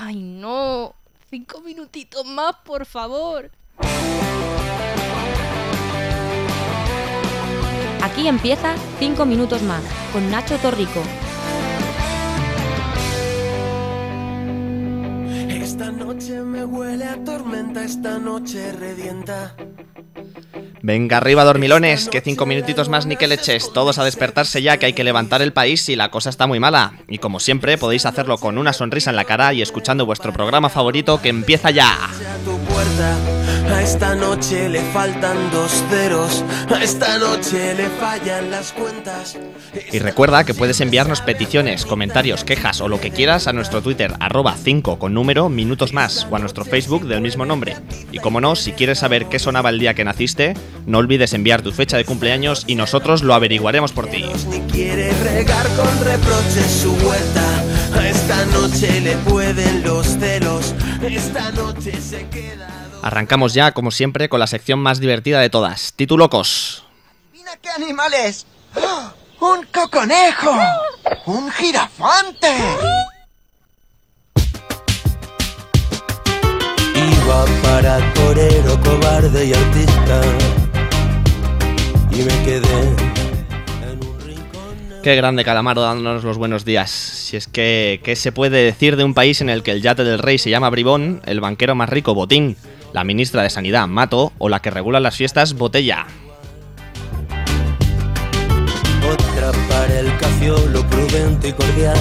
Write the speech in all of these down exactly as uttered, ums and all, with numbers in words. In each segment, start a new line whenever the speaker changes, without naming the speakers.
Ay, no. Cinco minutitos más, por favor.
Aquí empieza Cinco Minutos Más, con Nacho Torrico.
Esta noche me huele a tormenta, esta noche revienta.
Venga arriba, dormilones, que cinco minutitos más ni que le eches. Todos a despertarse ya, que hay que levantar el país y la cosa está muy mala. Y como siempre, podéis hacerlo con una sonrisa en la cara y escuchando vuestro programa favorito, que empieza ya.
A esta noche le faltan dos ceros, a esta noche le fallan las cuentas.
Y recuerda que puedes enviarnos peticiones, comentarios, quejas o lo que quieras a nuestro Twitter, arroba cinco con número minutos más, o a nuestro Facebook del mismo nombre. Y como no, si quieres saber qué sonaba el día que naciste, no olvides enviar tu fecha de cumpleaños y nosotros lo averiguaremos por ti.
Ni quiere regar con reproches su vuelta, a esta noche le pueden los celos, esta noche se queda.
Arrancamos ya, como siempre, con la sección más divertida de todas, Titulocos.
¡Mira qué animales! ¡Oh! ¡Un coconejo! ¡Un jirafante!
Iba para torero, cobarde y artista, y me quedé en un rincón.
Qué grande Calamaro dándonos los buenos días. Si es que, ¿qué se puede decir de un país en el que el yate del rey se llama Bribón, el banquero más rico Botín, la ministra de Sanidad Mato o la que regula las fiestas Botella?
Otra para el cafiolo, prudente y cordial.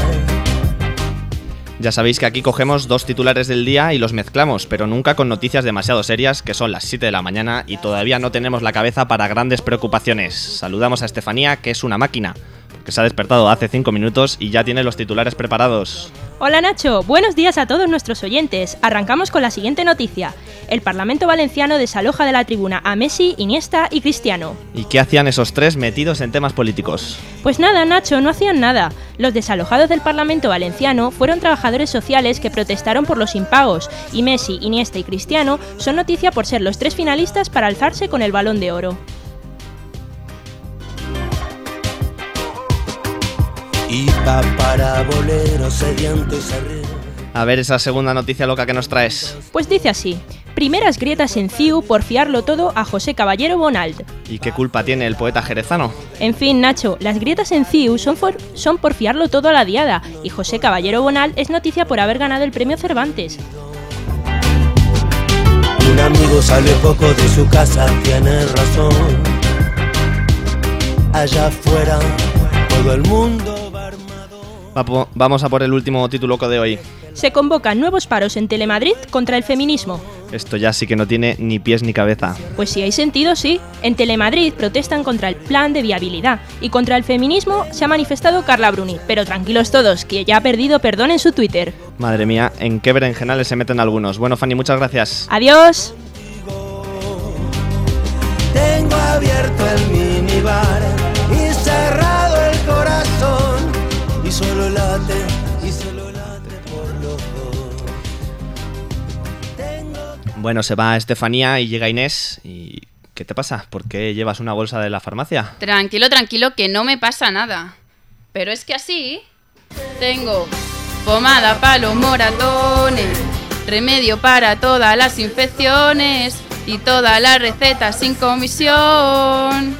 Ya sabéis que aquí cogemos dos titulares del día y los mezclamos, pero nunca con noticias demasiado serias, que son las siete de la mañana y todavía no tenemos la cabeza para grandes preocupaciones. Saludamos a Estefanía, que es una máquina, porque se ha despertado hace cinco minutos y ya tiene los titulares preparados.
Hola Nacho, buenos días a todos nuestros oyentes. Arrancamos con la siguiente noticia. El Parlamento Valenciano desaloja de la tribuna a Messi, Iniesta y Cristiano.
¿Y qué hacían esos tres metidos en temas políticos?
Pues nada, Nacho, no hacían nada. Los desalojados del Parlamento Valenciano fueron trabajadores sociales que protestaron por los impagos, y Messi, Iniesta y Cristiano son noticia por ser los tres finalistas para alzarse con el Balón de Oro.
Y va para bolero sediento y se ríe.
A ver esa segunda noticia loca que nos traes.
Pues dice así: primeras grietas en C I U por fiarlo todo a José Caballero Bonald.
¿Y qué culpa tiene el poeta jerezano?
En fin, Nacho, las grietas en C I U son por, son por fiarlo todo a la diada, y José Caballero Bonald es noticia por haber ganado el premio Cervantes.
Un amigo sale poco de su casa, tiene razón. Allá afuera todo el mundo va armado.
Va po- vamos a por el último tituloco de hoy.
Se convocan nuevos paros en Telemadrid contra el feminismo.
Esto ya sí que no tiene ni pies ni cabeza.
Pues si hay sentido, sí. En Telemadrid protestan contra el plan de viabilidad y contra el feminismo se ha manifestado Carla Bruni. Pero tranquilos todos, que ya ha perdido perdón en su Twitter.
Madre mía, en qué berenjenales se meten algunos. Bueno, Fanny, muchas gracias.
Adiós.
Tengo abierto el minibar y cerrado el corazón, y solo late, y solo late por los dos. Tengo...
Bueno, se va Estefanía y llega Inés. ¿Y qué te pasa? ¿Por qué llevas una bolsa de la farmacia?
Tranquilo, tranquilo, que no me pasa nada. Pero es que así tengo pomada para los moratones, remedio para todas las infecciones y todas las recetas sin comisión.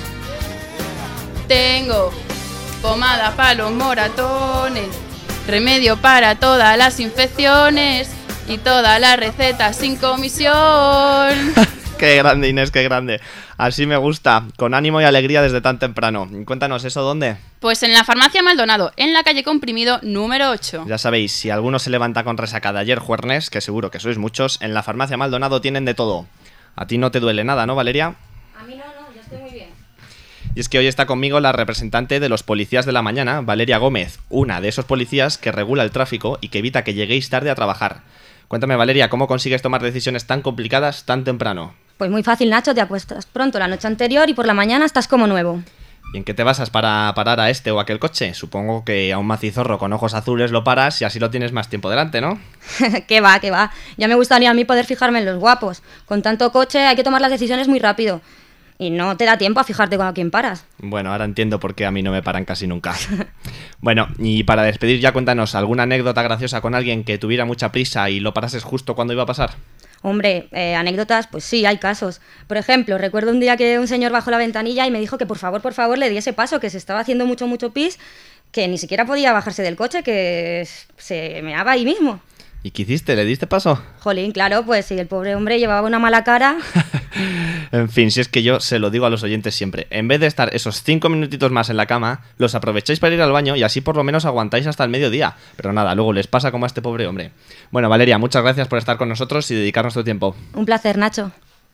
Tengo pomada para los moratones, remedio para todas las infecciones y todas las recetas sin comisión.
Qué grande, Inés, qué grande. Así me gusta, con ánimo y alegría desde tan temprano. Cuéntanos, ¿eso dónde?
Pues en la farmacia Maldonado, en la calle Comprimido número ocho.
Ya sabéis, si alguno se levanta con resaca de ayer jueves, que seguro que sois muchos, en la farmacia Maldonado tienen de todo. A ti no te duele nada, ¿no, Valeria?
A mí no, no, yo estoy muy bien.
Y es que hoy está conmigo la representante de los policías de la mañana, Valeria Gómez, una de esos policías que regula el tráfico y que evita que lleguéis tarde a trabajar. Cuéntame, Valeria, ¿cómo consigues tomar decisiones tan complicadas tan temprano?
Pues muy fácil, Nacho, te acuestas pronto la noche anterior y por la mañana estás como nuevo.
¿Y en qué te basas para parar a este o aquel coche? Supongo que a un macizorro con ojos azules lo paras y así lo tienes más tiempo delante, ¿no?
Qué va, qué va. Ya me gustaría a mí poder fijarme en los guapos. Con tanto coche hay que tomar las decisiones muy rápido. y no te da tiempo a fijarte con quién paras.
Bueno, ahora entiendo por qué a mí no me paran casi nunca. Bueno, y para despedir ya cuéntanos alguna anécdota graciosa con alguien que tuviera mucha prisa y lo parases justo cuando iba a pasar.
Hombre, eh, anécdotas, pues sí, hay casos. Por ejemplo, recuerdo un día que un señor bajó la ventanilla y me dijo que por favor, por favor, le diese paso, que se estaba haciendo mucho, mucho pis, que ni siquiera podía bajarse del coche, que se meaba ahí mismo.
¿Y qué hiciste? ¿Le diste paso?
Jolín, claro, pues si el pobre hombre llevaba una mala cara...
En fin, si es que yo se lo digo a los oyentes siempre. En vez de estar esos cinco minutitos más en la cama, los aprovecháis para ir al baño y así por lo menos aguantáis hasta el mediodía. Pero nada, luego les pasa como a este pobre hombre. Bueno, Valeria, muchas gracias por estar con nosotros y dedicarnos tu tiempo.
Un placer, Nacho.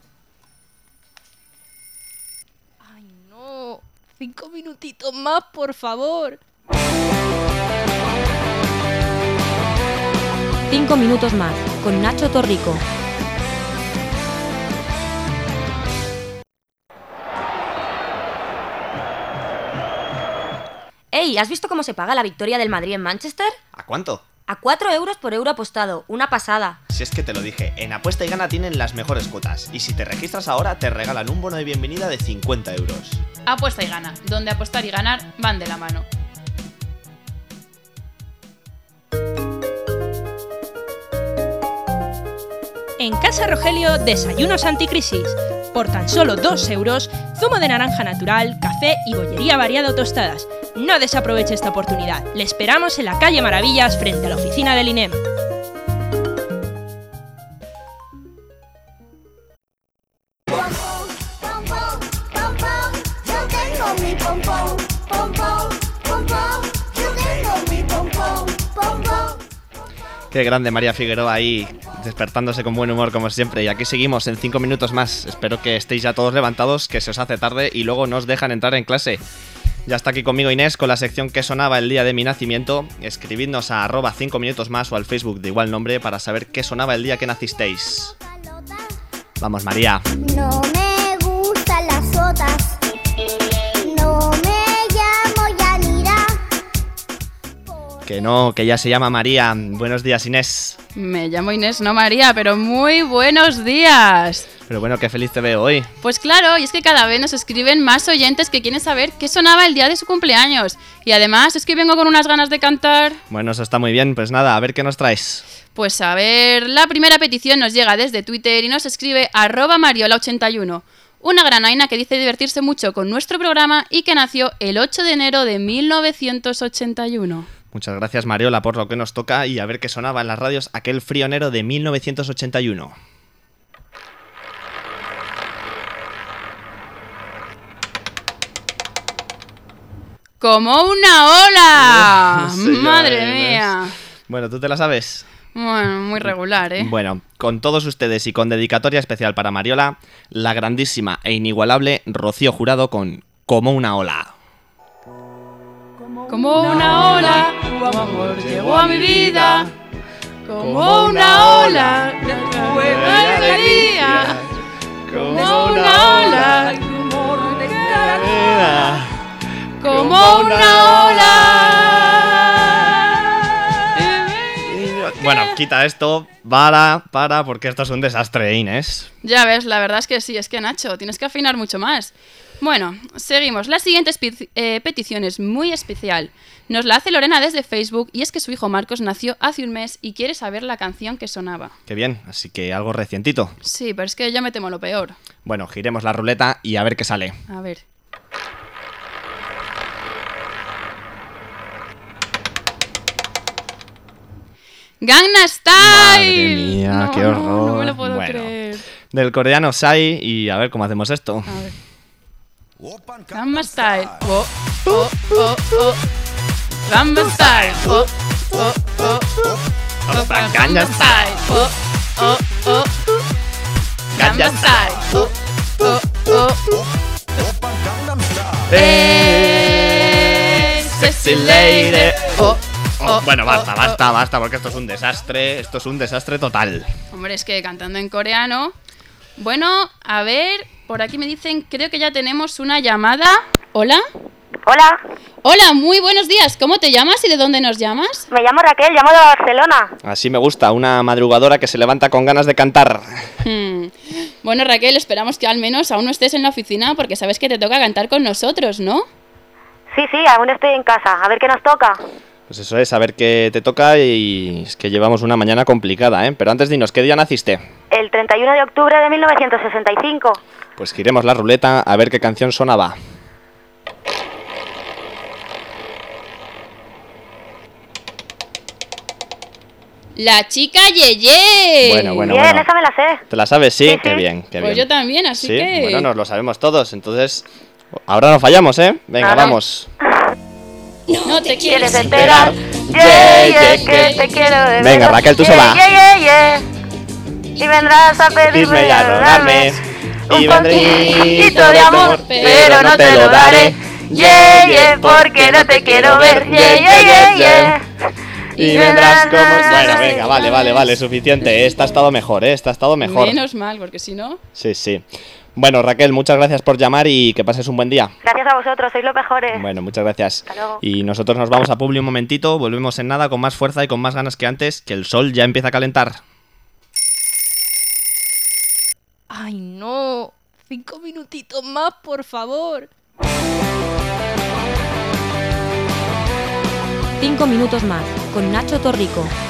Ay, no. Cinco minutitos más, por favor.
Cinco minutos más, con Nacho Torrico. Ey, ¿has visto cómo se paga la victoria del Madrid en Manchester?
¿A cuánto?
A cuatro euros por euro apostado, una pasada.
Si es que te lo dije, en Apuesta y Gana tienen las mejores cuotas. Y si te registras ahora, te regalan un bono de bienvenida de cincuenta euros.
Apuesta y Gana, donde apostar y ganar van de la mano.
En Casa Rogelio, desayunos anticrisis. Por tan solo dos euros, zumo de naranja natural, café y bollería variado tostadas. No desaproveche esta oportunidad. Le esperamos en la calle Maravillas, frente a la oficina del I N E M.
Qué grande María Figueroa ahí, despertándose con buen humor como siempre. Y aquí seguimos en cinco minutos más. Espero que estéis ya todos levantados, que se os hace tarde y luego no os dejan entrar en clase. Ya está aquí conmigo Inés con la sección que sonaba el día de mi nacimiento. Escribidnos a arroba cinco minutos más o al Facebook de igual nombre para saber qué sonaba el día que nacisteis. Vamos, María.
No me gustan las sotas. No me llamo Yanira.
Que no, que ya se llama María. Buenos días, Inés.
Me llamo Inés, no María, pero muy buenos días.
Pero bueno, qué feliz te veo hoy.
Pues claro, y es que cada vez nos escriben más oyentes que quieren saber qué sonaba el día de su cumpleaños. Y además es que vengo con unas ganas de cantar.
Bueno, eso está muy bien. Pues nada, a ver qué nos traes.
Pues a ver, la primera petición nos llega desde Twitter y nos escribe arroba mariola ochenta y uno. Una granaina que dice divertirse mucho con nuestro programa y que nació el ocho de enero de mil novecientos ochenta y uno.
Muchas gracias, Mariola, por lo que nos toca y a ver qué sonaba en las radios aquel frío enero de mil novecientos ochenta y uno.
¡Como una ola!
Sí,
¡Madre
ya,
mía!
Bueno, ¿tú te la sabes?
Bueno, muy regular, ¿eh?
Bueno, con todos ustedes y con dedicatoria especial para Mariola, la grandísima e inigualable Rocío Jurado con Como una ola.
Como una ola, tu amor llegó a mi vida. Como una ola, de buena alegría. Como una ola, tu amor de cada día. Como una ola.
Bueno, quita esto, para, para, porque esto es un desastre, Inés.
Ya ves, la verdad es que sí, es que Nacho, tienes que afinar mucho más. Bueno, seguimos. La siguiente eh, petición es muy especial. Nos la hace Lorena desde Facebook y es que su hijo Marcos nació hace un mes y quiere saber la canción que sonaba.
Qué bien, así que algo recientito.
Sí, pero es que ya me temo lo peor.
Bueno, giremos la ruleta y a ver qué sale.
A ver. ¡Gangnam Style!
Madre mía,
no,
qué horror.
No, no me lo puedo
bueno,
creer.
Del coreano Psy y a ver cómo hacemos esto.
A ver. Gangnam Style. Oh, oh, oh, oh. Gangnam Style. Oh, oh, oh.
Opa, Gangnam Style.
Oh, oh, oh. Gangnam Style. Oh, oh, oh.
Hey, sexy lady.
Oh.
Oh,
Oh,
bueno, basta,
oh,
basta, basta, porque esto es un desastre, esto es un desastre total.
Hombre, es que cantando en coreano... Bueno, a ver, por aquí me dicen, creo que ya tenemos una llamada. ¿Hola?
Hola,
Hola, muy buenos días. ¿Cómo te llamas y de dónde nos llamas?
me llamo Raquel, llamo de Barcelona.
Así me gusta, una madrugadora que se levanta con ganas de cantar.
Hmm. Bueno, Raquel, esperamos que al menos aún no estés en la oficina porque sabes que te toca cantar con nosotros, ¿no?
Sí, sí, aún estoy en casa, a ver qué nos toca.
Pues eso es, a ver qué te toca y es que llevamos una mañana complicada, ¿eh? Pero antes dinos, ¿qué día naciste?
El treinta y uno de octubre de mil novecientos sesenta y cinco.
Pues giremos la ruleta a ver qué canción sonaba.
¡La chica Yeye!
Bueno, bueno,
Bien,
bueno.
esa me la sé.
¿Te la sabes? Sí,
Sí,
qué
sí.
bien, qué
Pues
bien.
yo también, así
Sí,
que...
bueno, nos lo sabemos todos, entonces... Ahora no fallamos, ¿eh? Venga,
Nada.
vamos.
No te
¿Quieres
quieres
enterar?
Yeah,
Yeah,
yeah,
yeah, que te quiero de
Venga,
verdad.
Raquel, tú
Yeah,
sola.
yeah, yeah, yeah. Y vendrás a
Pedirme
pedirme
y a rogarme.
un
Y vendré
poquito de amor, pero no te lo daré. Yeah, yeah, porque no te quiero ver. Yeah, yeah, yeah, yeah.
Y vendrás como... Bueno, venga, vale, vale, vale, suficiente. Esta ha estado mejor, ¿eh? Esta ha estado mejor.
Menos mal, porque si no...
Sí, sí. Bueno, Raquel, muchas gracias por llamar y que pases un buen día.
Gracias a vosotros, sois los mejores.
Bueno, muchas gracias.
Hasta luego.
Y nosotros nos vamos a Publi un momentito, volvemos en nada con más fuerza y con más ganas que antes, que el sol ya empieza a calentar.
Ay, no. Cinco minutitos más, por favor.
Cinco minutos más, con Nacho Torrico.